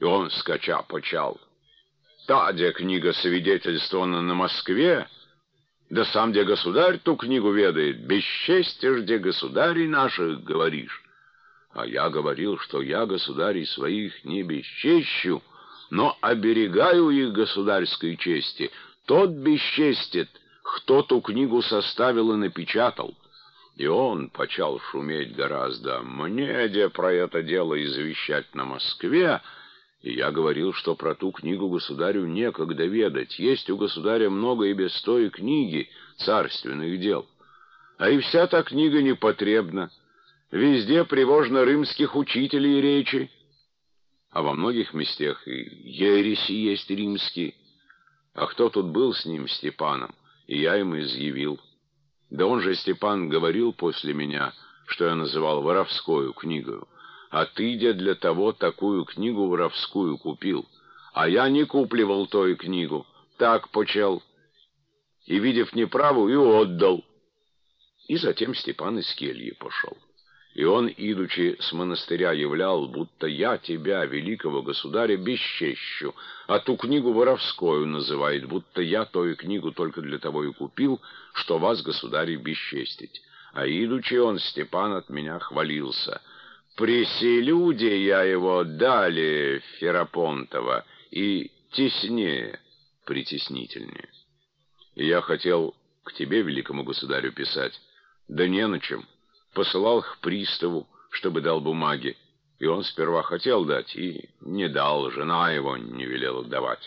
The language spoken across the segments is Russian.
И он, скача, почал: «Та, где книга свидетельствована на Москве, да сам, где государь ту книгу ведает, бесчестишь, где государей наших говоришь». А я говорил, что я государей своих не бесчещу, но оберегаю их государской чести. Тот бесчестит, кто ту книгу составил и напечатал. И он почал шуметь гораздо: «Мне где про это дело извещать на Москве?» И я говорил, что про ту книгу государю некогда ведать. Есть у государя много и без той книги царственных дел. А и вся та книга непотребна. Везде привожно римских учителей речи, а во многих местах и ереси есть римские. А кто тут был с ним, Степаном, и я им изъявил. Да он же, Степан, говорил после меня, что я называл воровскую книгою. А ты, де, для того такую книгу воровскую купил. А я не купливал той книгу, так почел. И, видев неправу, и отдал. И затем Степан из кельи пошел. И он, идучи с монастыря, являл, будто я тебя, великого государя, бесчещу, а ту книгу воровскую называет, будто я тою книгу только для того и купил, что вас, государь, бесчестить. А идучи он, Степан, от меня хвалился: «Преселю, де я его далее Ферапонтова, и теснее, притеснительнее». И я хотел к тебе, великому государю, писать, да не на чем. Посылал к приставу, чтобы дал бумаги, и он сперва хотел дать, и не дал, жена его не велела давать.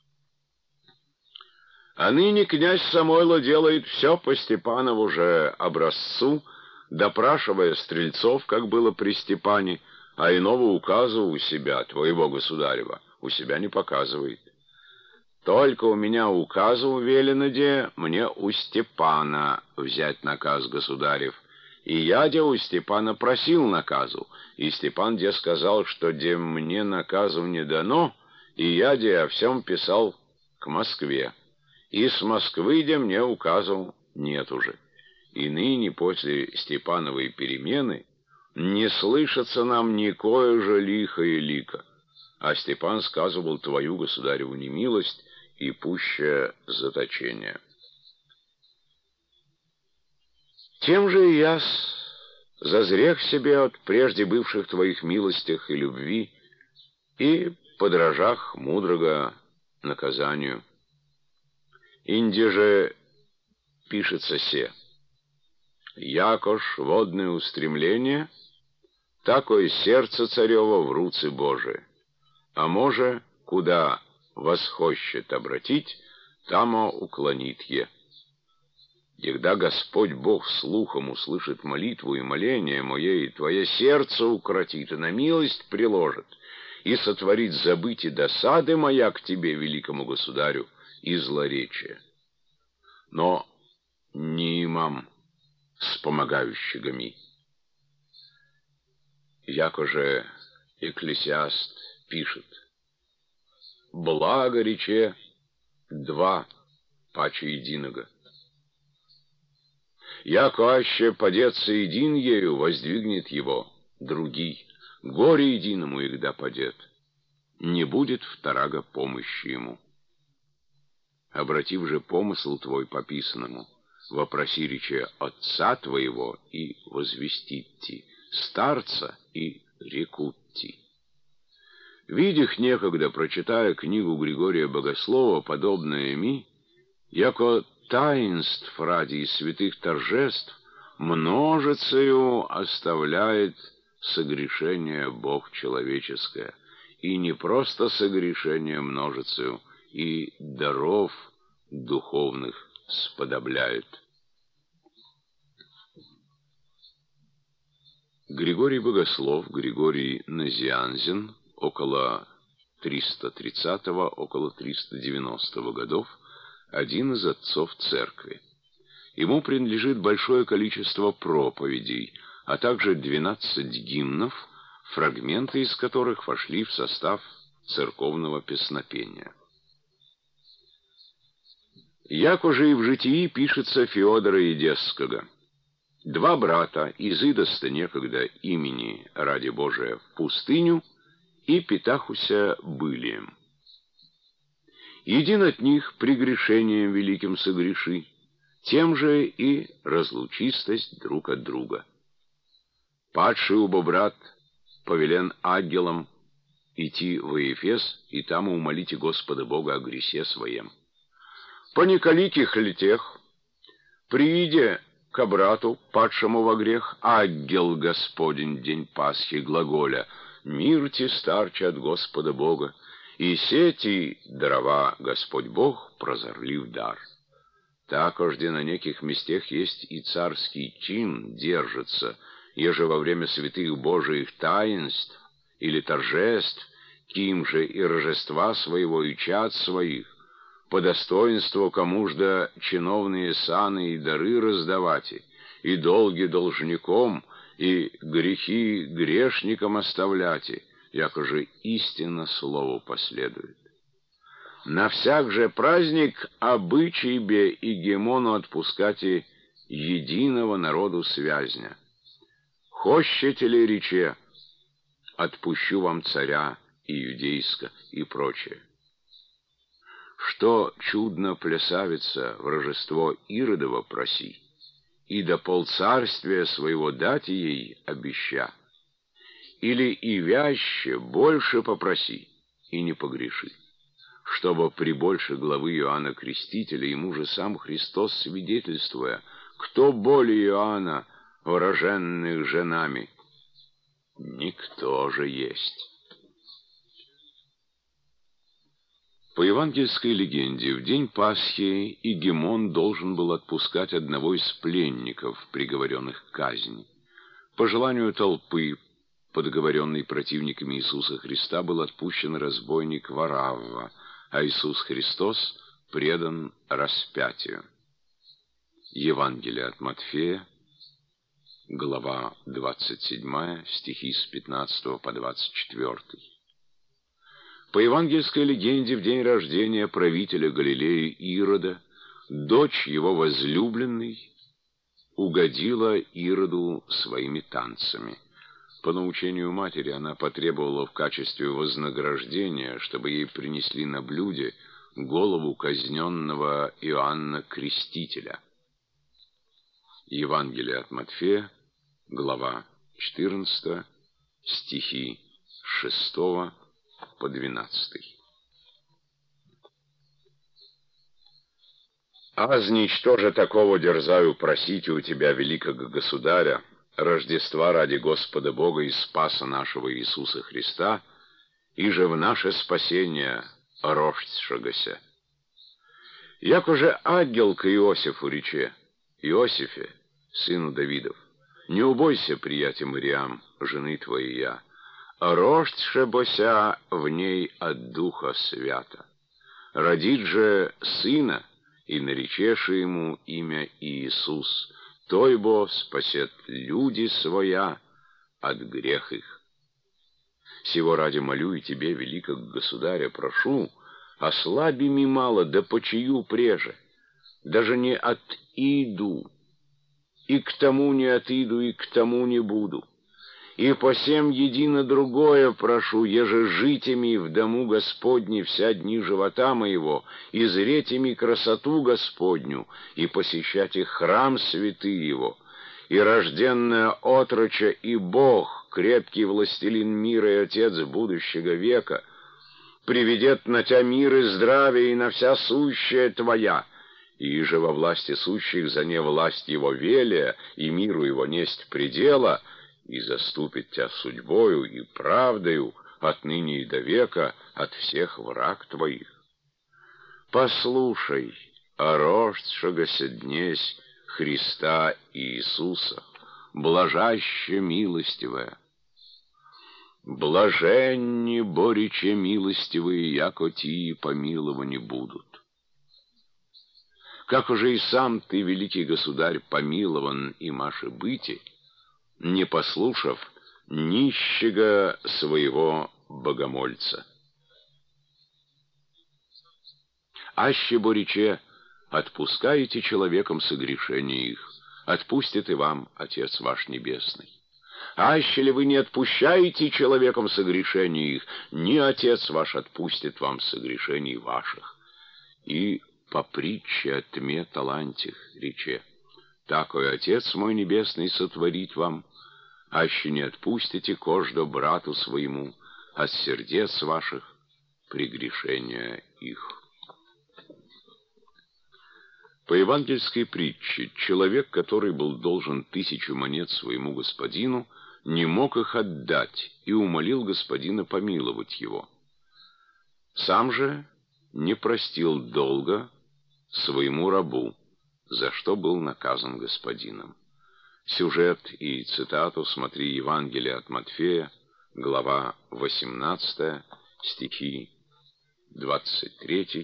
А ныне князь Самойло делает все по Степанову же образцу, допрашивая стрельцов, как было при Степане, а иного указа у себя, твоего государева, у себя не показывает. Только у меня указу велено, де мне у Степана взять наказ государев. И я, де, у Степана просил наказу, и Степан, де, сказал, что, де, мне наказу не дано, и я, де, о всем писал к Москве. И с Москвы, де, мне указу нет уже. И ныне, после Степановой перемены, не слышится нам никое же лихо и лика. А Степан сказывал твою государеву немилость и пуще заточение. Тем же и я зазрех себе от прежде бывших твоих милостях и любви, и подражах мудрого наказанию. Инде же пишется се: «Якош водное устремление, такое сердце царево в руце Божие, а може, куда восхощет обратить, тамо уклонит е». Егда Господь Бог слухом услышит молитву и моление мое, и твое сердце укротит, и на милость приложит, и сотворит забыть и досады моя к тебе, великому государю, и злоречия. Но не имам спомогающими. Яко же экклесиаст пишет: «Благо рече два паче единого. Яко аще падется един ею, воздвигнет его другий. Горе единому, егда падет, не будет вторага помощи ему. Обратив же помысл твой по писанному, вопроси рече отца твоего, и возвестит-ти, старца, и рекут-ти». Видях некогда, прочитая книгу Григория Богослова, подобное ми, яко таинств ради и святых торжеств множицею оставляет согрешение Бог человеческое, и не просто согрешение множицею, и даров духовных сподобляет. Григорий Богослов, Григорий Назианзен, около 330-го, около 390-го годов, один из отцов церкви. Ему принадлежит большое количество проповедей, а также 12 гимнов, фрагменты из которых вошли в состав церковного песнопения. Яко же и в житии пишется Феодора Едесского. Два брата, изыдаста некогда имени ради Божия в пустыню, и питахуся былием. Един от них прегрешением великим согреши, тем же и разлучистость друг от друга. Падший убо брат повелен ангелам идти во Ефес, и там умолите Господа Бога о гресе своем. По неколиких летех, прииде ко брату, падшему во грех, ангел Господень день Пасхи глаголя: «Мир ти старче от Господа Бога, и сети дарова Господь Бог прозорлив дар». Такожде на неких местах есть и царский чин держится, еже во время святых Божиих таинств или торжеств, ким же и рождества своего и чад своих, по достоинству кому-жда чиновные саны и дары раздавать, и долги должником, и грехи грешникам оставлять, яко же истинно слову последует. На всяк же праздник обычай бе и гемону отпускать единого народу связня. Хощете ли рече, отпущу вам царя и юдейска и прочее. Что чудно плясавица в рождество Иродово проси, и до полцарствия своего дать ей обеща, или и вяще больше попроси, и не погреши, чтобы при больше главы Иоанна Крестителя ему же сам Христос свидетельствуя, кто более Иоанна уроженных женами, никто же есть. По евангельской легенде, в день Пасхи Игемон должен был отпускать одного из пленников, приговоренных к казни. По желанию толпы, подговоренный противниками Иисуса Христа, был отпущен разбойник Варавва, а Иисус Христос предан распятию. Евангелие от Матфея, глава 27, стихи с 15 по 24. По евангельской легенде, в день рождения правителя Галилеи Ирода, дочь его возлюбленной угодила Ироду своими танцами. По научению матери она потребовала в качестве вознаграждения, чтобы ей принесли на блюде голову казненного Иоанна Крестителя. Евангелие от Матфея, глава 14, стихи с 6 по 12. «Азнич тоже такого дерзаю просить у тебя, великого государя, Рождества ради Господа Бога и Спаса нашего Иисуса Христа, и же в наше спасение рождшегося. Яко же ангел к Иосифу рече: Иосифе, сыну Давидов, не убойся, приятель Мариам, жены твоей я, рождше бося в ней от Духа Свята. Родит же сына, и наречеши ему имя Иисус, той бо спасет люди своя от грех их. Сего ради молю и тебе, великого государя, прошу, ослаби ми мало, да почию преже, даже не отиду, и к тому не отиду, и к тому не буду. И по сем едино другое прошу, еже житями в дому Господне вся дни живота моего, и зретями красоту Господню, и посещать их храм святый его, и рожденное отроча, и Бог, крепкий властелин мира и Отец будущего века, приведет на тя мир и здравие, и на вся сущая твоя, и же во власти сущих за не власть его велия, и миру его несть предела, и заступит тебя судьбою и правдою отныне и до века от всех враг твоих. Послушай о рождшегося днесь Христа Иисуса, блажаще милостивая. Блаженни бориче милостивые, яко тии помиловани будут. Как уже и сам ты, великий государь, помилован и маше быти, не послушав нищего своего богомольца. Аще бориче отпускаете человеком согрешения их, отпустит и вам Отец ваш Небесный. Аще ли вы не отпущаете человеком согрешений их, ни Отец ваш отпустит вам согрешений ваших. И по притче о тме талантях рече: такой Отец мой небесный сотворит вам, аще не отпустите кождо брату своему от сердец ваших прегрешения их. По евангельской притче человек, который был должен 1000 монет своему господину, не мог их отдать и умолил господина помиловать его. Сам же не простил долга своему рабу, за что был наказан господином. Сюжет и цитату смотри Евангелие от Матфея, глава 18, стихи 23-24.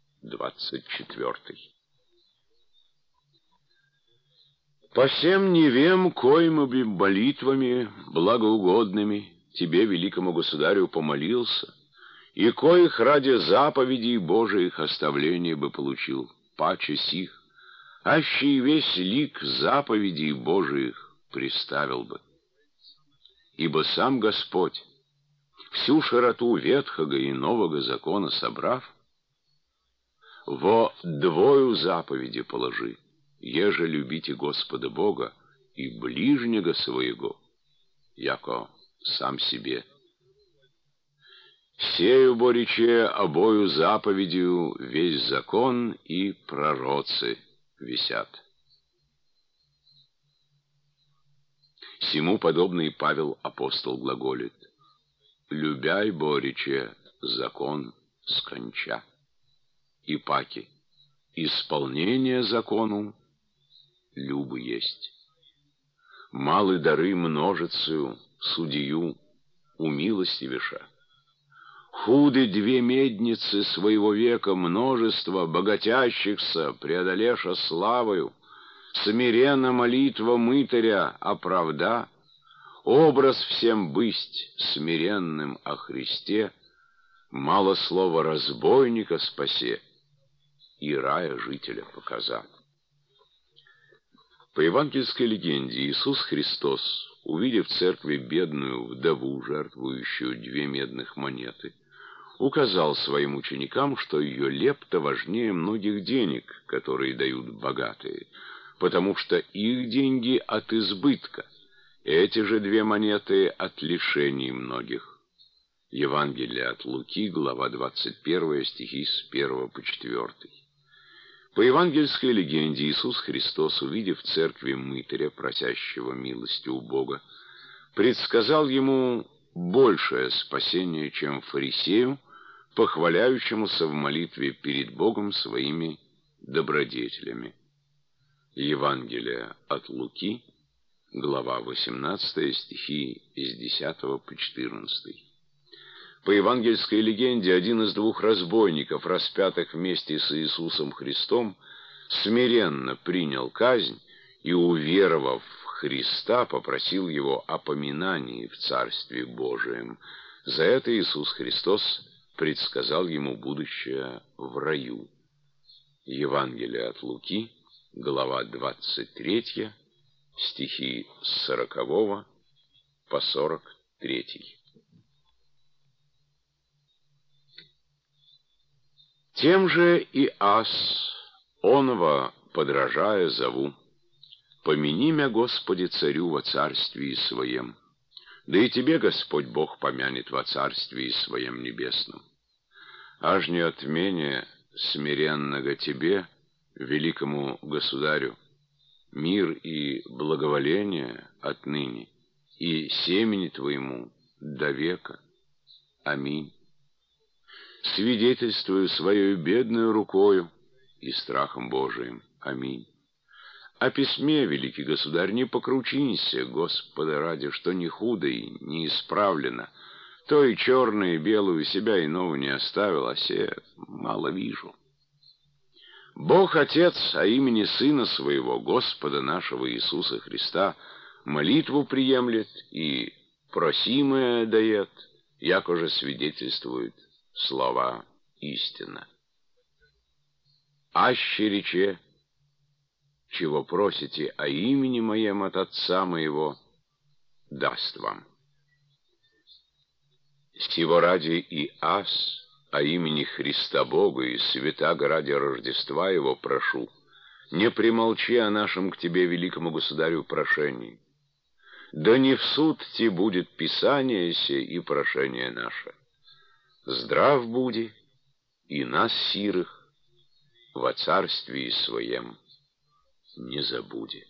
«По всем невем, коими бы молитвами благоугодными тебе, великому государю, помолился, и коих ради заповедей Божиих оставления бы получил, паче сих, аще и весь лик заповедей Божиих приставил бы. Ибо сам Господь, всю широту Ветхого и Нового закона собрав, во двою заповеди положи: еже любите Господа Бога и ближнего своего, яко сам себе. Сею борече обою заповедью весь закон и пророцы висят». Сему подобный Павел апостол глаголит: «Любяй, борече, закон сконча». И паки: «Исполнение закону любы есть». Малы дары множицею судью умилостивиша. Худы 2 медницы своего века множество богатящихся преодолеша славою, смиренно молитва мытаря оправда, образ всем бысть смиренным о Христе, мало слова разбойника спасе и рая жителя показа. По евангельской легенде Иисус Христос, увидев в церкви бедную вдову, жертвующую 2 медных монеты, указал своим ученикам, что ее лепта важнее многих денег, которые дают богатые, потому что их деньги от избытка, эти же 2 монеты от лишений многих. Евангелие от Луки, глава 21, стихи с 1 по 4. По евангельской легенде Иисус Христос, увидев в церкви мытаря, просящего милости у Бога, предсказал ему большее спасение, чем фарисею, похваляющемуся в молитве перед Богом своими добродетелями. Евангелие от Луки, глава 18, стихи с 10 по 14. По евангельской легенде один из 2 разбойников, распятых вместе с Иисусом Христом, смиренно принял казнь и, уверовав в Христа, попросил его о поминании в Царстве Божием. За это Иисус Христос предсказал ему будущее в раю. Евангелие от Луки, глава 23, стихи с 40 по 43. Тем же и ас, оного подражая зову: помяни мя, Господи, царю во царствии своем, да и тебе Господь Бог помянет во царствии своем небесном. Аж не отмене смиренного тебе, великому государю, мир и благоволение отныне, и семени твоему до века. Аминь. Свидетельствую своей бедную рукою и страхом Божиим. Аминь. О письме, великий государь, не покручинься, Господа ради, что не худо и не исправлено. То и черное, и белую себя иного не оставил, а се мало вижу. Бог Отец о имени Сына Своего, Господа нашего Иисуса Христа, молитву приемлет и просимое дает, якоже свидетельствует слова истина. Аще рече, чего просите о имени моем от Отца моего, даст вам. Сего ради и ас, а имени Христа Бога и святаго ради Рождества Его прошу, не примолчи о нашем к тебе, великому государю, прошении. Да не в суд ти будет писание се и прошение наше. Здрав буди и нас сирых во царствии своем не забуди.